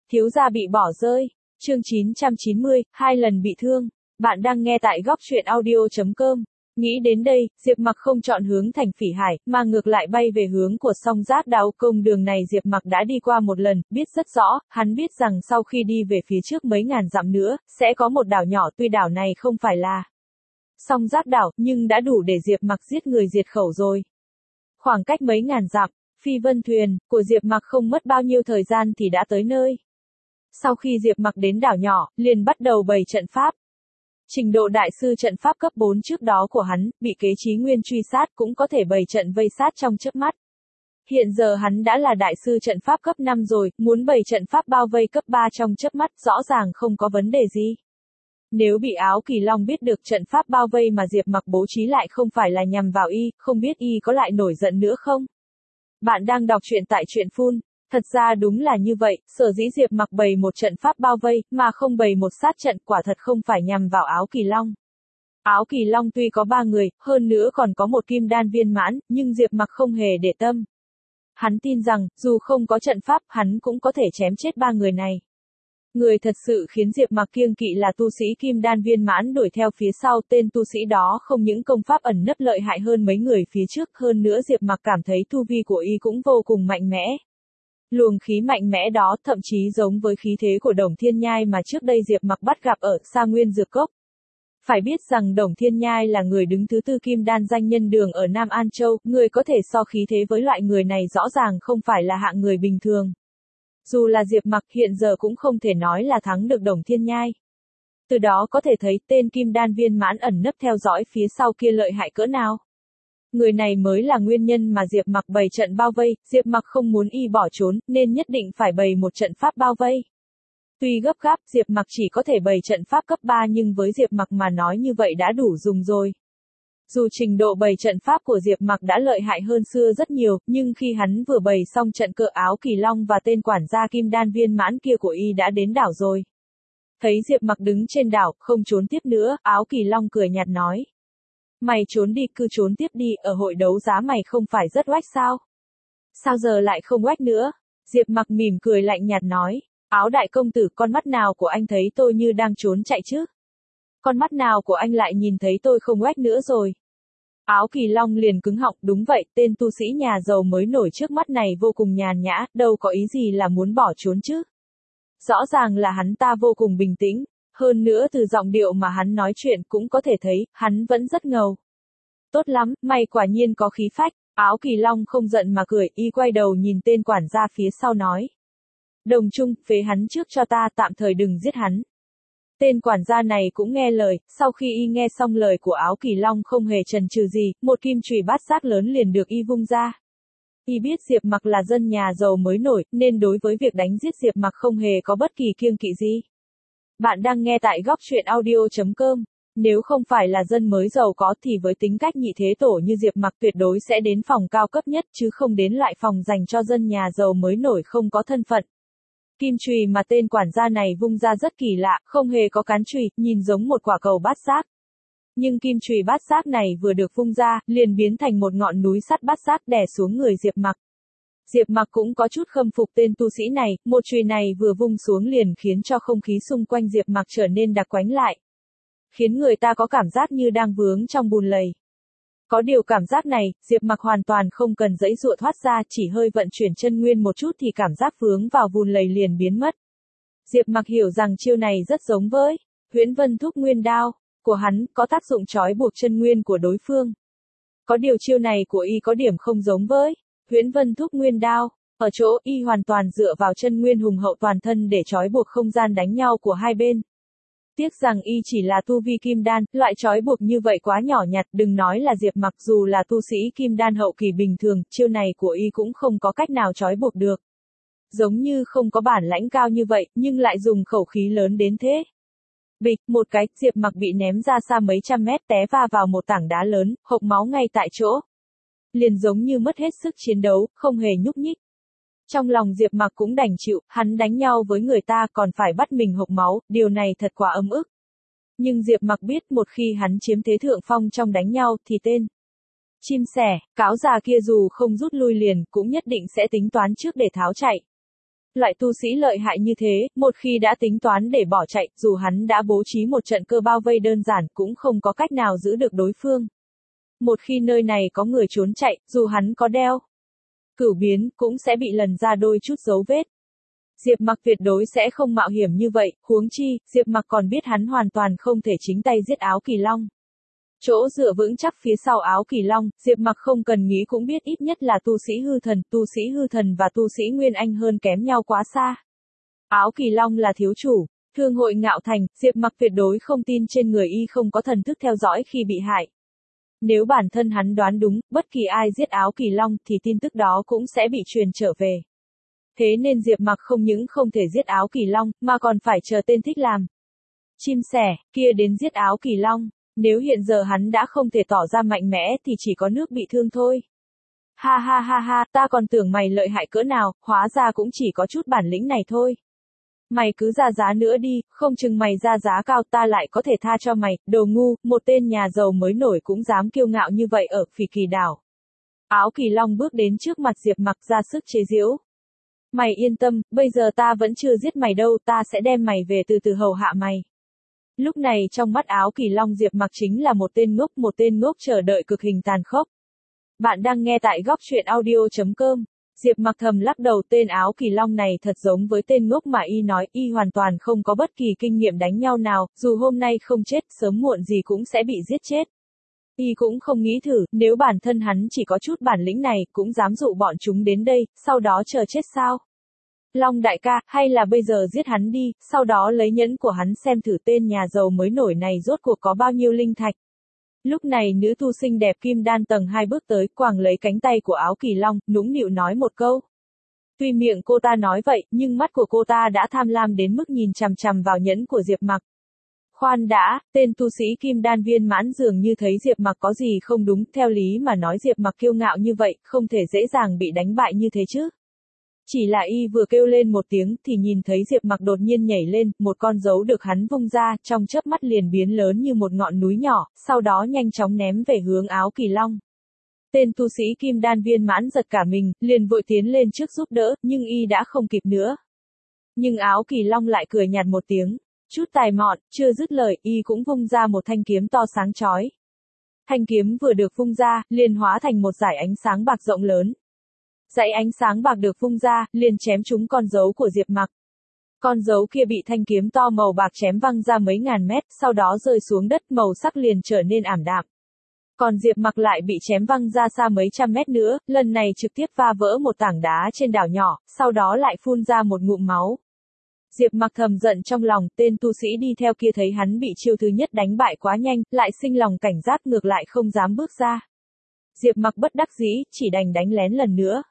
Thiếu gia bị bỏ rơi. Chương 990, 2 lần bị thương. Bạn đang nghe tại góc truyện audio.com. Nghĩ đến đây, Diệp Mặc không chọn hướng thành Phỉ Hải, mà ngược lại bay về hướng của Song Giác Đao. Công đường này Diệp Mặc đã đi qua một lần, biết rất rõ, hắn biết rằng sau khi đi về phía trước mấy ngàn dặm nữa, sẽ có một đảo nhỏ, tuy đảo này không phải là Song Giác Đảo, nhưng đã đủ để Diệp Mặc giết người diệt khẩu rồi. Khoảng cách mấy ngàn dặm, phi vân thuyền của Diệp Mặc không mất bao nhiêu thời gian thì đã tới nơi. Sau khi Diệp Mặc đến đảo nhỏ, liền bắt đầu bày trận pháp. Trình độ đại sư trận pháp cấp 4 trước đó của hắn, bị Kế Chí Nguyên truy sát cũng có thể bày trận vây sát trong chớp mắt. Hiện giờ hắn đã là đại sư trận pháp cấp 5 rồi, muốn bày trận pháp bao vây cấp 3 trong chớp mắt rõ ràng không có vấn đề gì. Nếu bị Áo Kỳ Long biết được trận pháp bao vây mà Diệp Mặc bố trí lại không phải là nhằm vào y, không biết y có lại nổi giận nữa không? Bạn đang đọc truyện tại truyện Phun. Thật ra đúng là như vậy, sở dĩ Diệp Mặc bày một trận pháp bao vây, mà không bày một sát trận, quả thật không phải nhằm vào Áo Kỳ Long. Áo Kỳ Long tuy có 3 người, hơn nữa còn có một kim đan viên mãn, nhưng Diệp Mặc không hề để tâm. Hắn tin rằng, dù không có trận pháp, hắn cũng có thể chém chết 3 người này. Người thật sự khiến Diệp Mặc kiêng kỵ là tu sĩ kim đan viên mãn đuổi theo phía sau, tên tu sĩ đó không những công pháp ẩn nấp lợi hại hơn mấy người phía trước, hơn nữa Diệp Mặc cảm thấy tu vi của y cũng vô cùng mạnh mẽ. Luồng khí mạnh mẽ đó thậm chí giống với khí thế của Đồng Thiên Nhai mà trước đây Diệp Mặc bắt gặp ở Sa Nguyên Dược Cốc. Phải biết rằng Đồng Thiên Nhai là người đứng thứ 4 kim đan danh nhân đường ở Nam An Châu, người có thể so khí thế với loại người này rõ ràng không phải là hạng người bình thường. Dù là Diệp Mặc hiện giờ cũng không thể nói là thắng được Đồng Thiên Nhai. Từ đó có thể thấy tên kim đan viên mãn ẩn nấp theo dõi phía sau kia lợi hại cỡ nào. Người này mới là nguyên nhân mà Diệp Mặc bày trận bao vây, Diệp Mặc không muốn y bỏ trốn, nên nhất định phải bày một trận pháp bao vây. Tuy gấp gáp, Diệp Mặc chỉ có thể bày trận pháp cấp 3 nhưng với Diệp Mặc mà nói như vậy đã đủ dùng rồi. Dù trình độ bày trận pháp của Diệp Mặc đã lợi hại hơn xưa rất nhiều, nhưng khi hắn vừa bày xong trận cờ, Áo Kỳ Long và tên quản gia kim đan viên mãn kia của y đã đến đảo rồi. Thấy Diệp Mặc đứng trên đảo, không trốn tiếp nữa, Áo Kỳ Long cười nhạt nói. Mày trốn đi, cứ trốn tiếp đi, ở hội đấu giá mày không phải rất oách sao? Sao giờ lại không oách nữa? Diệp Mặc mỉm cười lạnh nhạt nói. Áo đại công tử, con mắt nào của anh thấy tôi như đang trốn chạy chứ? Con mắt nào của anh lại nhìn thấy tôi không oách nữa rồi? Áo Kỳ Long liền cứng họng, đúng vậy, tên tu sĩ nhà giàu mới nổi trước mắt này vô cùng nhàn nhã, đâu có ý gì là muốn bỏ trốn chứ. Rõ ràng là hắn ta vô cùng bình tĩnh, hơn nữa từ giọng điệu mà hắn nói chuyện cũng có thể thấy, hắn vẫn rất ngầu. Tốt lắm, mày quả nhiên có khí phách. Áo Kỳ Long không giận mà cười, y quay đầu nhìn tên quản gia phía sau nói. Đồng Trung, phế hắn trước cho ta, tạm thời đừng giết hắn. Tên quản gia này cũng nghe lời, sau khi y nghe xong lời của Áo Kỳ Long không hề chần chừ gì, một kim chùy bát giác lớn liền được y vung ra. Y biết Diệp Mặc là dân nhà giàu mới nổi, nên đối với việc đánh giết Diệp Mặc không hề có bất kỳ kiêng kỵ gì. Bạn đang nghe tại góc truyện audio.com. Nếu không phải là dân mới giàu có thì với tính cách nhị thế tổ như Diệp Mặc tuyệt đối sẽ đến phòng cao cấp nhất chứ không đến loại phòng dành cho dân nhà giàu mới nổi không có thân phận. Kim chùy mà tên quản gia này vung ra rất kỳ lạ, không hề có cán chùy, nhìn giống một quả cầu bát giác. Nhưng kim chùy bát giác này vừa được vung ra, liền biến thành một ngọn núi sắt bát giác đè xuống người Diệp Mặc. Diệp Mặc cũng có chút khâm phục tên tu sĩ này, một chùy này vừa vung xuống liền khiến cho không khí xung quanh Diệp Mặc trở nên đặc quánh lại. Khiến người ta có cảm giác như đang vướng trong bùn lầy. Có điều cảm giác này, Diệp Mặc hoàn toàn không cần giãy giụa thoát ra, chỉ hơi vận chuyển chân nguyên một chút thì cảm giác vướng vào bùn lầy liền biến mất. Diệp Mặc hiểu rằng chiêu này rất giống với Huyễn Vân Thúc Nguyên Đao của hắn, có tác dụng trói buộc chân nguyên của đối phương. Có điều chiêu này của y có điểm không giống với Huyễn Vân Thúc Nguyên Đao, ở chỗ y hoàn toàn dựa vào chân nguyên hùng hậu toàn thân để trói buộc không gian đánh nhau của hai bên. Tiếc rằng y chỉ là tu vi kim đan, loại trói buộc như vậy quá nhỏ nhặt, đừng nói là Diệp Mặc, dù là tu sĩ kim đan hậu kỳ bình thường, chiêu này của y cũng không có cách nào trói buộc được. Giống như không có bản lãnh cao như vậy, nhưng lại dùng khẩu khí lớn đến thế. Bịch, một cái, Diệp Mặc bị ném ra xa mấy trăm mét, té va vào một tảng đá lớn, hộc máu ngay tại chỗ. Liền giống như mất hết sức chiến đấu, không hề nhúc nhích. Trong lòng Diệp Mặc cũng đành chịu, hắn đánh nhau với người ta còn phải bắt mình hộc máu, điều này thật quá ấm ức. Nhưng Diệp Mặc biết một khi hắn chiếm thế thượng phong trong đánh nhau thì tên chim sẻ, cáo già kia dù không rút lui liền cũng nhất định sẽ tính toán trước để tháo chạy. Loại tu sĩ lợi hại như thế, một khi đã tính toán để bỏ chạy, dù hắn đã bố trí một trận cơ bao vây đơn giản cũng không có cách nào giữ được đối phương. Một khi nơi này có người trốn chạy, dù hắn có đeo cửu biến, cũng sẽ bị lần ra đôi chút dấu vết. Diệp Mặc tuyệt đối sẽ không mạo hiểm như vậy, huống chi, Diệp Mặc còn biết hắn hoàn toàn không thể chính tay giết Áo Kỳ Long. Chỗ dựa vững chắc phía sau Áo Kỳ Long, Diệp Mặc không cần nghĩ cũng biết ít nhất là tu sĩ hư thần và tu sĩ Nguyên Anh hơn kém nhau quá xa. Áo Kỳ Long là thiếu chủ, thương hội ngạo thành, Diệp Mặc tuyệt đối không tin trên người y không có thần thức theo dõi khi bị hại. Nếu bản thân hắn đoán đúng, bất kỳ ai giết Áo Kỳ Long thì tin tức đó cũng sẽ bị truyền trở về. Thế nên Diệp Mặc không những không thể giết Áo Kỳ Long, mà còn phải chờ tên thích làm chim sẻ kia đến giết Áo Kỳ Long. Nếu hiện giờ hắn đã không thể tỏ ra mạnh mẽ thì chỉ có nước bị thương thôi. Ha ha ha ha, ta còn tưởng mày lợi hại cỡ nào, hóa ra cũng chỉ có chút bản lĩnh này thôi. Mày cứ ra giá nữa đi, không chừng mày ra giá cao ta lại có thể tha cho mày, đồ ngu, một tên nhà giàu mới nổi cũng dám kiêu ngạo như vậy ở Phỉ Kỳ đảo. Áo Kỳ Long bước đến trước mặt Diệp Mặc ra sức chế giễu. Mày yên tâm, bây giờ ta vẫn chưa giết mày đâu, ta sẽ đem mày về từ từ hầu hạ mày. Lúc này trong mắt Áo Kỳ Long Diệp Mặc chính là một tên ngốc chờ đợi cực hình tàn khốc. Bạn đang nghe tại góc truyện audio.com. Diệp Mặc thầm lắc đầu, tên Áo Kỳ Long này thật giống với tên ngốc mà y nói, y hoàn toàn không có bất kỳ kinh nghiệm đánh nhau nào, dù hôm nay không chết, sớm muộn gì cũng sẽ bị giết chết. Y cũng không nghĩ thử, nếu bản thân hắn chỉ có chút bản lĩnh này, cũng dám dụ bọn chúng đến đây, sau đó chờ chết sao? Long đại ca, hay là bây giờ giết hắn đi, sau đó lấy nhẫn của hắn xem thử tên nhà giàu mới nổi này rốt cuộc có bao nhiêu linh thạch. Lúc này nữ tu xinh đẹp kim đan tầng 2 bước tới, quàng lấy cánh tay của Áo Kỳ Long, nũng nịu nói một câu. Tuy miệng cô ta nói vậy, nhưng mắt của cô ta đã tham lam đến mức nhìn chằm chằm vào nhẫn của Diệp Mặc. Khoan đã, tên tu sĩ kim đan viên mãn dường như thấy Diệp Mặc có gì không đúng, theo lý mà nói Diệp Mặc kiêu ngạo như vậy, không thể dễ dàng bị đánh bại như thế chứ. Chỉ là y vừa kêu lên một tiếng thì nhìn thấy Diệp Mặc đột nhiên nhảy lên, một con dấu được hắn vung ra, trong chớp mắt liền biến lớn như một ngọn núi nhỏ, sau đó nhanh chóng ném về hướng Áo Kỳ Long. Tên tu sĩ kim đan viên mãn giật cả mình, liền vội tiến lên trước giúp đỡ, nhưng y đã không kịp nữa. Nhưng Áo Kỳ Long lại cười nhạt một tiếng, chút tài mọn, chưa dứt lời, y cũng vung ra một thanh kiếm to sáng chói. Thanh kiếm vừa được vung ra, liền hóa thành một dải ánh sáng bạc rộng lớn. Dãy ánh sáng bạc được vung ra, liền chém trúng con dấu của Diệp Mặc. Con dấu kia bị thanh kiếm to màu bạc chém văng ra mấy ngàn mét, sau đó rơi xuống đất, màu sắc liền trở nên ảm đạm. Còn Diệp Mặc lại bị chém văng ra xa mấy trăm mét nữa, lần này trực tiếp va vỡ một tảng đá trên đảo nhỏ, sau đó lại phun ra một ngụm máu. Diệp Mặc thầm giận trong lòng, tên tu sĩ đi theo kia thấy hắn bị chiêu thứ nhất đánh bại quá nhanh, lại sinh lòng cảnh giác ngược lại không dám bước ra. Diệp Mặc bất đắc dĩ, chỉ đành đánh lén lần nữa.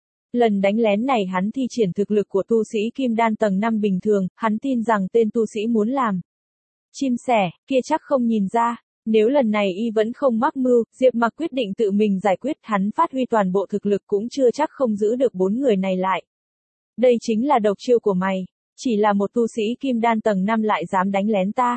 Lần đánh lén này hắn thi triển thực lực của tu sĩ kim đan tầng 5 bình thường, hắn tin rằng tên tu sĩ muốn làm chim sẻ, kia chắc không nhìn ra. Nếu lần này y vẫn không mắc mưu, Diệp Mặc quyết định tự mình giải quyết, hắn phát huy toàn bộ thực lực cũng chưa chắc không giữ được 4 người này lại. Đây chính là độc chiêu của mày, chỉ là một tu sĩ kim đan tầng 5 lại dám đánh lén ta.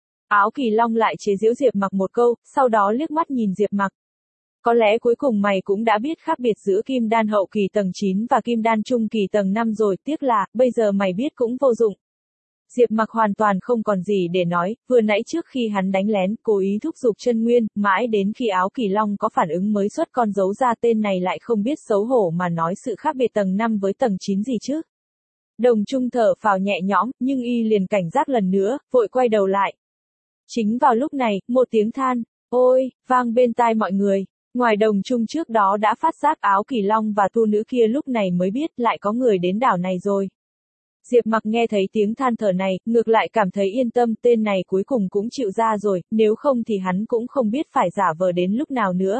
Áo Kỳ Long lại chế giễu Diệp Mặc một câu, sau đó liếc mắt nhìn Diệp Mặc. Có lẽ cuối cùng mày cũng đã biết khác biệt giữa kim đan hậu kỳ tầng 9 và kim đan trung kỳ tầng 5 rồi, tiếc là, bây giờ mày biết cũng vô dụng. Diệp Mặc hoàn toàn không còn gì để nói, vừa nãy trước khi hắn đánh lén, cố ý thúc giục chân nguyên, mãi đến khi Áo Kỳ Long có phản ứng mới xuất con dấu ra, tên này lại không biết xấu hổ mà nói sự khác biệt tầng 5 với tầng 9 gì chứ. Đồng Trung thở phào nhẹ nhõm, nhưng y liền cảnh giác lần nữa, vội quay đầu lại. Chính vào lúc này, một tiếng than, ôi, vang bên tai mọi người. Ngoài Đồng Trung trước đó đã phát giác Áo Kỳ Long và tu nữ kia lúc này mới biết lại có người đến đảo này rồi. Diệp Mặc nghe thấy tiếng than thở này, ngược lại cảm thấy yên tâm, tên này cuối cùng cũng chịu ra rồi, nếu không thì hắn cũng không biết phải giả vờ đến lúc nào nữa.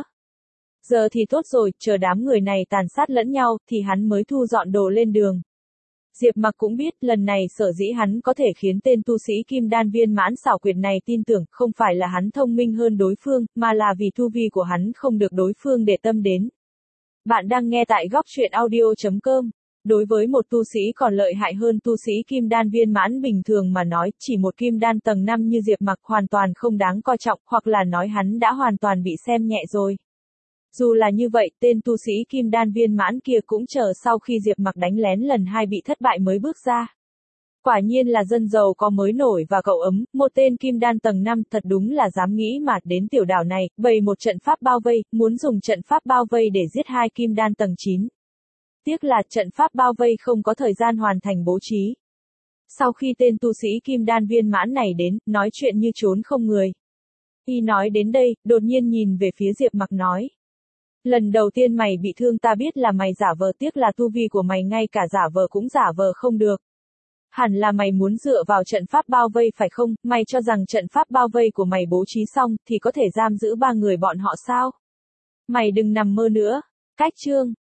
Giờ thì tốt rồi, chờ đám người này tàn sát lẫn nhau, thì hắn mới thu dọn đồ lên đường. Diệp Mặc cũng biết, lần này sở dĩ hắn có thể khiến tên tu sĩ kim đan viên mãn xảo quyệt này tin tưởng, không phải là hắn thông minh hơn đối phương, mà là vì tu vi của hắn không được đối phương để tâm đến. Bạn đang nghe tại góc truyện audio.com. Đối với một tu sĩ còn lợi hại hơn tu sĩ kim đan viên mãn bình thường mà nói, chỉ một kim đan tầng 5 như Diệp Mặc hoàn toàn không đáng coi trọng, hoặc là nói hắn đã hoàn toàn bị xem nhẹ rồi. Dù là như vậy, tên tu sĩ kim đan viên mãn kia cũng chờ sau khi Diệp Mặc đánh lén lần 2 bị thất bại mới bước ra. Quả nhiên là dân giàu có mới nổi và cậu ấm, một tên kim đan tầng 5 thật đúng là dám nghĩ mà đến tiểu đảo này, bày một trận pháp bao vây, muốn dùng trận pháp bao vây để giết 2 kim đan tầng 9. Tiếc là trận pháp bao vây không có thời gian hoàn thành bố trí. Sau khi tên tu sĩ kim đan viên mãn này đến, nói chuyện như trốn không người. Y nói đến đây, đột nhiên nhìn về phía Diệp Mặc nói. Lần đầu tiên mày bị thương ta biết là mày giả vờ, tiếc là tu vi của mày ngay cả giả vờ cũng giả vờ không được. Hẳn là mày muốn dựa vào trận pháp bao vây phải không, mày cho rằng trận pháp bao vây của mày bố trí xong thì có thể giam giữ 3 người bọn họ sao? Mày đừng nằm mơ nữa. Cách chương